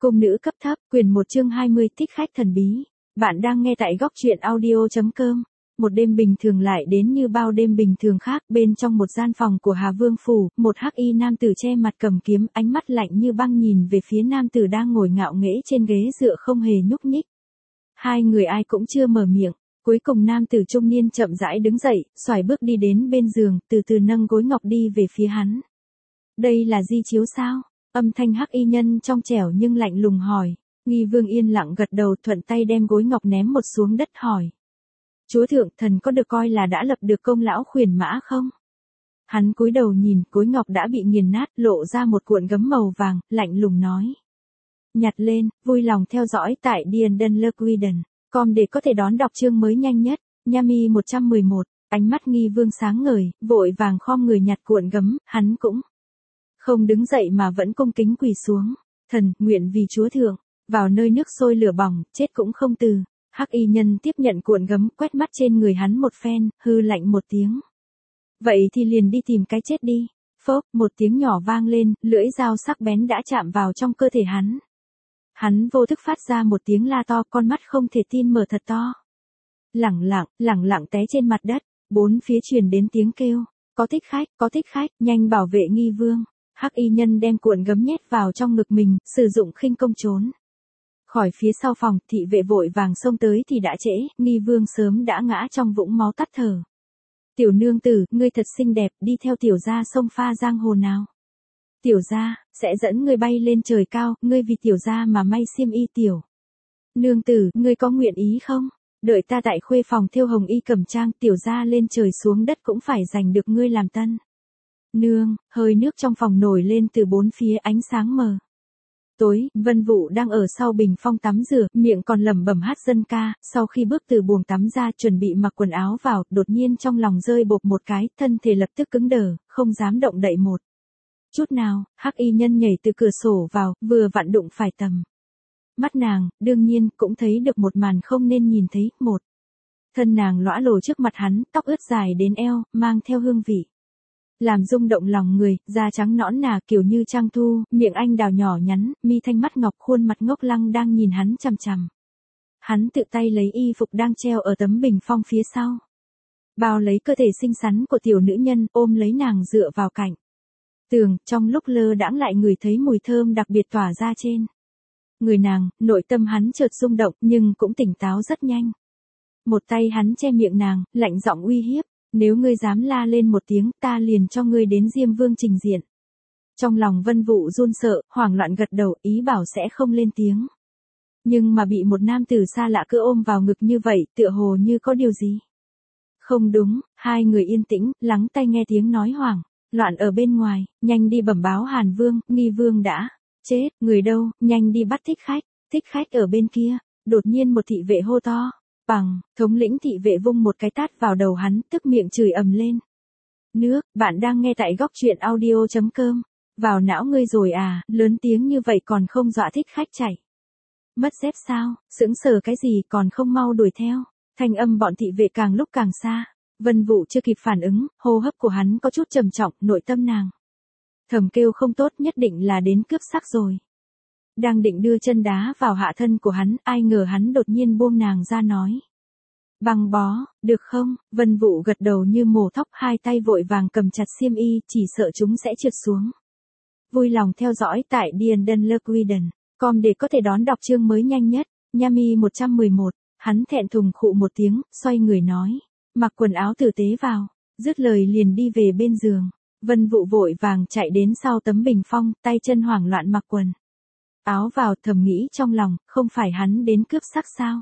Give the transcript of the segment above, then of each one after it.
Cung nữ cấp thấp, quyển 1 chương 20, thích khách thần bí. Bạn đang nghe tại góc truyện audio.com. Một đêm bình thường lại đến như bao đêm bình thường khác, bên trong một gian phòng của Hà Vương phủ, một hắc y nam tử che mặt cầm kiếm, ánh mắt lạnh như băng nhìn về phía nam tử đang ngồi ngạo nghễ trên ghế dựa không hề nhúc nhích. Hai người ai cũng chưa mở miệng, cuối cùng nam tử trung niên chậm rãi đứng dậy, xoài bước đi đến bên giường, từ từ nâng gối ngọc đi về phía hắn. Đây là di chiếu sao? Âm thanh hắc y nhân trong trẻo nhưng lạnh lùng hỏi. Nghi Vương yên lặng gật đầu, thuận tay đem gối ngọc ném một xuống đất hỏi. Chúa thượng, thần có được coi là đã lập được công lão khuyển mã không? Hắn cúi đầu nhìn, gối ngọc đã bị nghiền nát, lộ ra một cuộn gấm màu vàng, lạnh lùng nói. Nhặt lên, vui lòng theo dõi tại DNDLQuiden.com để có thể đón đọc chương mới nhanh nhất. Nhami 111, ánh mắt Nghi Vương sáng ngời, vội vàng khom người nhặt cuộn gấm, hắn cũng không đứng dậy mà vẫn cung kính quỳ xuống. Thần, nguyện vì chúa thượng, vào nơi nước sôi lửa bỏng, chết cũng không từ. Hắc y nhân tiếp nhận cuộn gấm, quét mắt trên người hắn một phen, hư lạnh một tiếng. Vậy thì liền đi tìm cái chết đi. Phốc, một tiếng nhỏ vang lên, lưỡi dao sắc bén đã chạm vào trong cơ thể hắn. Hắn vô thức phát ra một tiếng la to, con mắt không thể tin mở thật to. Lẳng lặng té trên mặt đất, bốn phía truyền đến tiếng kêu. Có thích khách, nhanh bảo vệ Nghi Vương. Hắc y nhân đem cuộn gấm nhét vào trong ngực mình, sử dụng khinh công trốn khỏi phía sau phòng. Thị vệ vội vàng xông tới thì đã trễ, Nghi Vương sớm đã ngã trong vũng máu tắt thở. Tiểu nương tử, ngươi thật xinh đẹp, đi theo tiểu gia sông pha giang hồ nào. Tiểu gia sẽ dẫn ngươi bay lên trời cao, ngươi vì tiểu gia mà may xiêm y. Tiểu nương tử, ngươi có nguyện ý không? Đợi ta tại khuê phòng thêu hồng y cẩm trang, tiểu gia lên trời xuống đất cũng phải giành được ngươi làm tân nương. Hơi nước trong phòng nổi lên từ bốn phía, ánh sáng mờ tối. Vân Vũ đang ở sau bình phong tắm rửa, miệng còn lẩm bẩm hát dân ca. Sau khi bước từ buồng tắm ra, chuẩn bị mặc quần áo vào, đột nhiên trong lòng rơi bộp một cái, thân thể lập tức cứng đờ, không dám động đậy một chút nào. Hắc y nhân nhảy từ cửa sổ vào, vừa vặn đụng phải tầm mắt nàng, đương nhiên cũng thấy được một màn không nên nhìn thấy. Một thân nàng lõa lồ trước mặt hắn, tóc ướt dài đến eo, mang theo hương vị làm rung động lòng người, da trắng nõn nà kiểu như trăng thu, miệng anh đào nhỏ nhắn, mi thanh mắt ngọc, khuôn mặt ngốc lăng đang nhìn hắn chằm chằm. Hắn tự tay lấy y phục đang treo ở tấm bình phong phía sau, bao lấy cơ thể xinh xắn của tiểu nữ nhân, ôm lấy nàng dựa vào cạnh tường. Trong lúc lơ đãng lại ngửi thấy mùi thơm đặc biệt tỏa ra trên người nàng. Nội tâm hắn chợt rung động, nhưng cũng tỉnh táo rất nhanh. Một tay hắn che miệng nàng, lạnh giọng uy hiếp. Nếu ngươi dám la lên một tiếng, ta liền cho ngươi đến Diêm Vương trình diện. Trong lòng Vân Vũ run sợ, hoảng loạn gật đầu, ý bảo sẽ không lên tiếng. Nhưng mà bị một nam tử xa lạ cứ ôm vào ngực như vậy, tựa hồ như có điều gì không đúng. Hai người yên tĩnh, lắng tai nghe tiếng nói hoảng loạn ở bên ngoài. Nhanh đi bẩm báo Hàn Vương, Nghi Vương đã chết. Người đâu, nhanh đi bắt thích khách ở bên kia. Đột nhiên một thị vệ hô to. Bằng, thống lĩnh thị vệ vung một cái tát vào đầu hắn, tức miệng chửi ầm lên. Nước, bạn đang nghe tại góc truyện audio.com. Vào não ngươi rồi à, lớn tiếng như vậy còn không dọa thích khách chạy mất dép sao? Sững sờ cái gì, còn không mau đuổi theo. Thanh âm bọn thị vệ càng lúc càng xa. Vân Vũ chưa kịp phản ứng, hô hấp của hắn có chút trầm trọng, nội tâm nàng thầm kêu không tốt, nhất định là đến cướp sắc rồi. Đang định đưa chân đá vào hạ thân của hắn, ai ngờ hắn đột nhiên buông nàng ra nói. Băng bó, được không? Vân Vũ gật đầu như mổ thóc, hai tay vội vàng cầm chặt xiêm y, chỉ sợ chúng sẽ trượt xuống. Vui lòng theo dõi tại DNDLQuiden.com để có thể đón đọc chương mới nhanh nhất. Nhami 111, hắn thẹn thùng khụ một tiếng, xoay người nói. Mặc quần áo tử tế vào, dứt lời liền đi về bên giường. Vân Vũ vội vàng chạy đến sau tấm bình phong, tay chân hoảng loạn mặc quần áo vào, thầm nghĩ trong lòng, không phải hắn đến cướp sắc sao?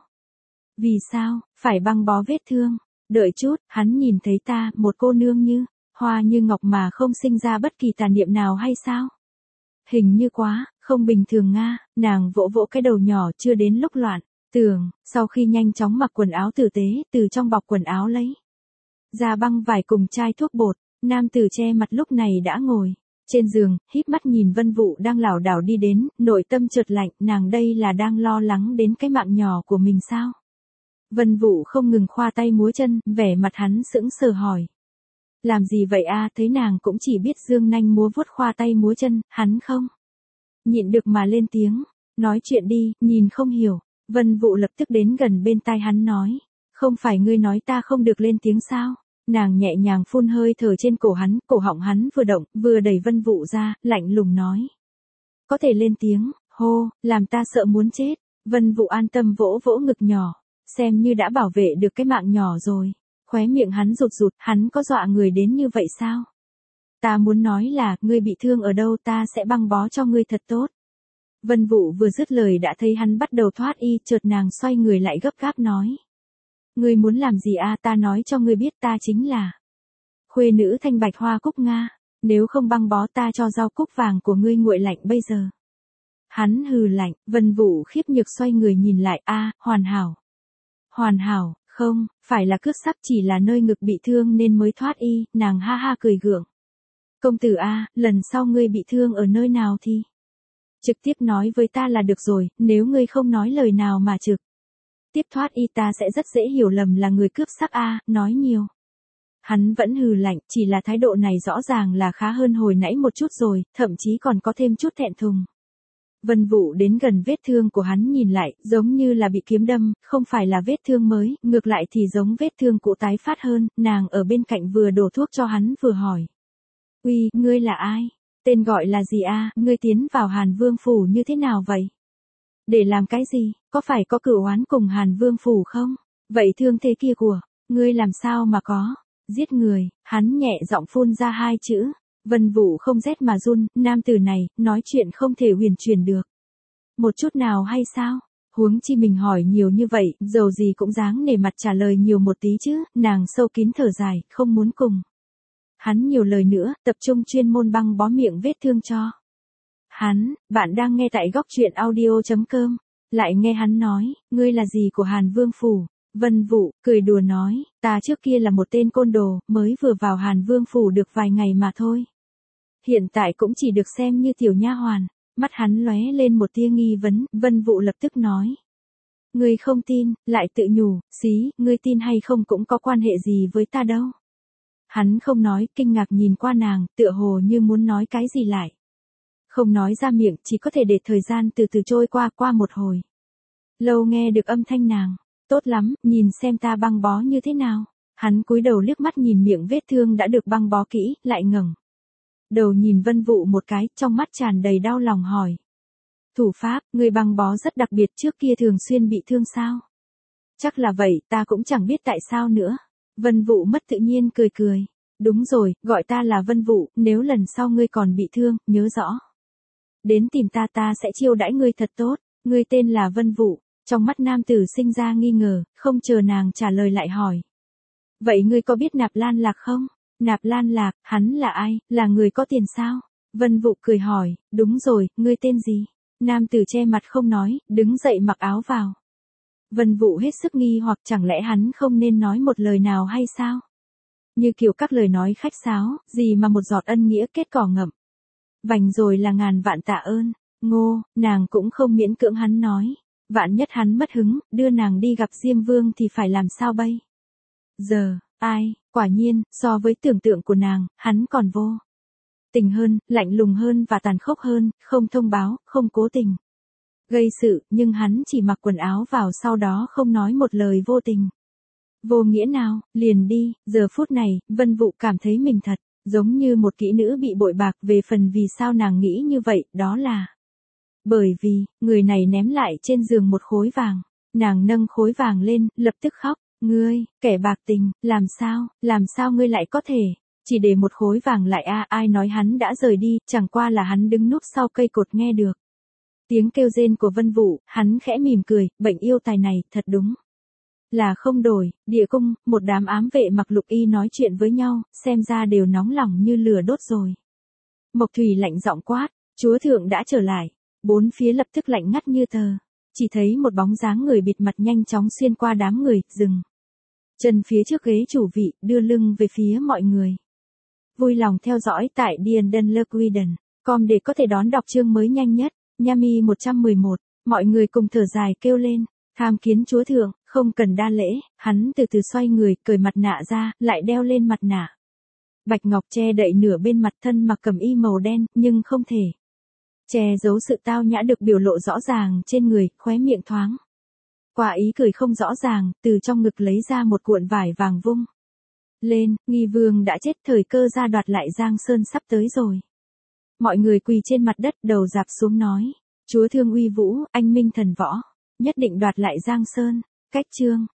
Vì sao, phải băng bó vết thương? Đợi chút, hắn nhìn thấy ta, một cô nương như hoa như ngọc mà không sinh ra bất kỳ tà niệm nào hay sao? Hình như quá, không bình thường nga. Nàng vỗ vỗ cái đầu nhỏ, chưa đến lúc loạn tưởng. Sau khi nhanh chóng mặc quần áo tử tế, từ trong bọc quần áo lấy ra băng vải cùng chai thuốc bột. Nam tử che mặt lúc này đã ngồi trên giường, híp mắt nhìn Vân Vũ đang lảo đảo đi đến, nội tâm chợt lạnh, nàng đây là đang lo lắng đến cái mạng nhỏ của mình sao? Vân Vũ không ngừng khoa tay múa chân, vẻ mặt hắn sững sờ hỏi. Làm gì vậy a? Thấy nàng cũng chỉ biết dương nanh múa vuốt khoa tay múa chân, hắn không nhịn được mà lên tiếng. Nói chuyện đi, nhìn không hiểu. Vân Vũ lập tức đến gần bên tai hắn nói. Không phải ngươi nói ta không được lên tiếng sao? Nàng nhẹ nhàng phun hơi thở trên cổ họng hắn vừa động, vừa đẩy Vân Vũ ra, lạnh lùng nói. Có thể lên tiếng, hô, làm ta sợ muốn chết. Vân Vũ an tâm vỗ vỗ ngực nhỏ, xem như đã bảo vệ được cái mạng nhỏ rồi. Khóe miệng hắn rụt rụt, hắn có dọa người đến như vậy sao? Ta muốn nói là, ngươi bị thương ở đâu ta sẽ băng bó cho ngươi thật tốt. Vân Vũ vừa dứt lời đã thấy hắn bắt đầu thoát y, chợt nàng xoay người lại gấp gáp nói. Ngươi muốn làm gì a? Ta nói cho ngươi biết ta chính là khuê nữ Thanh Bạch Hoa Cúc Nga, nếu không băng bó ta cho rau cúc vàng của ngươi nguội lạnh bây giờ. Hắn hừ lạnh, Vân Vũ khiếp nhược xoay người nhìn lại, hoàn hảo. Hoàn hảo, không, phải là cướp sắc, chỉ là nơi ngực bị thương nên mới thoát y, nàng ha ha cười gượng. Công tử lần sau ngươi bị thương ở nơi nào thì trực tiếp nói với ta là được rồi, nếu ngươi không nói lời nào mà trực tiếp thoát y ta sẽ rất dễ hiểu lầm là người cướp sắc nói nhiều. Hắn vẫn hừ lạnh, chỉ là thái độ này rõ ràng là khá hơn hồi nãy một chút rồi, thậm chí còn có thêm chút thẹn thùng. Vân Vũ đến gần vết thương của hắn nhìn lại, giống như là bị kiếm đâm, không phải là vết thương mới, ngược lại thì giống vết thương cũ tái phát hơn, nàng ở bên cạnh vừa đổ thuốc cho hắn vừa hỏi. Uy, ngươi là ai? Tên gọi là gì ngươi tiến vào Hàn Vương Phủ như thế nào vậy? Để làm cái gì, có phải có cửu oán cùng Hàn Vương Phủ không? Vậy thương thế kia của, ngươi làm sao mà có? Giết người, hắn nhẹ giọng phun ra hai chữ. Vân Vũ không rét mà run, nam tử này, nói chuyện không thể huyền chuyển được. Một chút nào hay sao? Huống chi mình hỏi nhiều như vậy, dầu gì cũng dáng nể mặt trả lời nhiều một tí chứ, nàng sâu kín thở dài, không muốn cùng. Hắn nhiều lời nữa, tập trung chuyên môn băng bó miệng vết thương cho. Bạn đang nghe tại góc truyện audio.com, lại nghe hắn nói, ngươi là gì của Hàn Vương Phủ? Vân Vũ, cười đùa nói, ta trước kia là một tên côn đồ, mới vừa vào Hàn Vương Phủ được vài ngày mà thôi. Hiện tại cũng chỉ được xem như tiểu nha hoàn, mắt hắn lóe lên một tia nghi vấn, Vân Vũ lập tức nói. Ngươi không tin, lại tự nhủ, xí, ngươi tin hay không cũng có quan hệ gì với ta đâu. Hắn không nói, kinh ngạc nhìn qua nàng, tựa hồ như muốn nói cái gì lại. Không nói ra miệng, chỉ có thể để thời gian từ từ trôi qua một hồi. Lâu nghe được âm thanh nàng, tốt lắm, nhìn xem ta băng bó như thế nào. Hắn cúi đầu liếc mắt nhìn miệng vết thương đã được băng bó kỹ, lại ngẩng đầu nhìn Vân Vũ một cái, trong mắt tràn đầy đau lòng hỏi. Thủ pháp, người băng bó rất đặc biệt, trước kia thường xuyên bị thương sao? Chắc là vậy, ta cũng chẳng biết tại sao nữa. Vân Vũ mất tự nhiên cười cười. Đúng rồi, gọi ta là Vân Vũ, nếu lần sau ngươi còn bị thương, nhớ rõ. Đến tìm ta sẽ chiêu đãi ngươi thật tốt, ngươi tên là Vân Vũ. Trong mắt nam tử sinh ra nghi ngờ, không chờ nàng trả lời lại hỏi. Vậy ngươi có biết Nạp Lan Lạc không? Nạp Lan Lạc, hắn là ai, là người có tiền sao? Vân Vũ cười hỏi, đúng rồi, ngươi tên gì? Nam tử che mặt không nói, đứng dậy mặc áo vào. Vân Vũ hết sức nghi hoặc chẳng lẽ hắn không nên nói một lời nào hay sao? Như kiểu các lời nói khách sáo, gì mà một giọt ân nghĩa kết cỏ ngậm. Vành rồi là ngàn vạn tạ ơn, Ngô, nàng cũng không miễn cưỡng hắn nói. Vạn nhất hắn mất hứng, đưa nàng đi gặp Diêm Vương thì phải làm sao bây? Giờ, quả nhiên, so với tưởng tượng của nàng, hắn còn vô tình hơn, lạnh lùng hơn và tàn khốc hơn, không thông báo, không cố tình gây sự, nhưng hắn chỉ mặc quần áo vào sau đó không nói một lời vô tình. Vô nghĩa nào, liền đi, giờ phút này, Vân Vũ cảm thấy mình thật, giống như một kỹ nữ bị bội bạc. Về phần vì sao nàng nghĩ như vậy, đó là bởi vì, người này ném lại trên giường một khối vàng. Nàng nâng khối vàng lên, lập tức khóc, ngươi, kẻ bạc tình, làm sao ngươi lại có thể, chỉ để một khối vàng lại ai nói hắn đã rời đi, chẳng qua là hắn đứng núp sau cây cột nghe được tiếng kêu rên của Vân Vũ, hắn khẽ mỉm cười, bệnh yêu tài này, thật đúng là không đổi. Địa cung, một đám ám vệ mặc lục y nói chuyện với nhau, xem ra đều nóng lòng như lửa đốt rồi. Mộc Thủy lạnh giọng quát, chúa thượng đã trở lại. Bốn phía lập tức lạnh ngắt như tờ. Chỉ thấy một bóng dáng người bịt mặt nhanh chóng xuyên qua đám người, dừng chân phía trước ghế chủ vị, đưa lưng về phía mọi người. Vui lòng theo dõi tại DianDunLuckWiden.com để có thể đón đọc chương mới nhanh nhất. Yami 111, mọi người cùng thở dài kêu lên, tham kiến chúa thượng, không cần đa lễ. Hắn từ từ xoay người, cởi mặt nạ ra, lại đeo lên mặt nạ bạch ngọc che đậy nửa bên mặt thân, mặc cẩm y màu đen, nhưng không thể Che giấu sự tao nhã được biểu lộ rõ ràng trên người, khóe miệng thoáng qua ý cười không rõ ràng, từ trong ngực lấy ra một cuộn vải vàng vung lên, Nghi Vương đã chết, thời cơ ra đoạt lại Giang Sơn sắp tới rồi. Mọi người quỳ trên mặt đất, đầu rạp xuống nói, chúa thương uy vũ, anh minh thần võ, nhất định đoạt lại Giang Sơn. Cách chương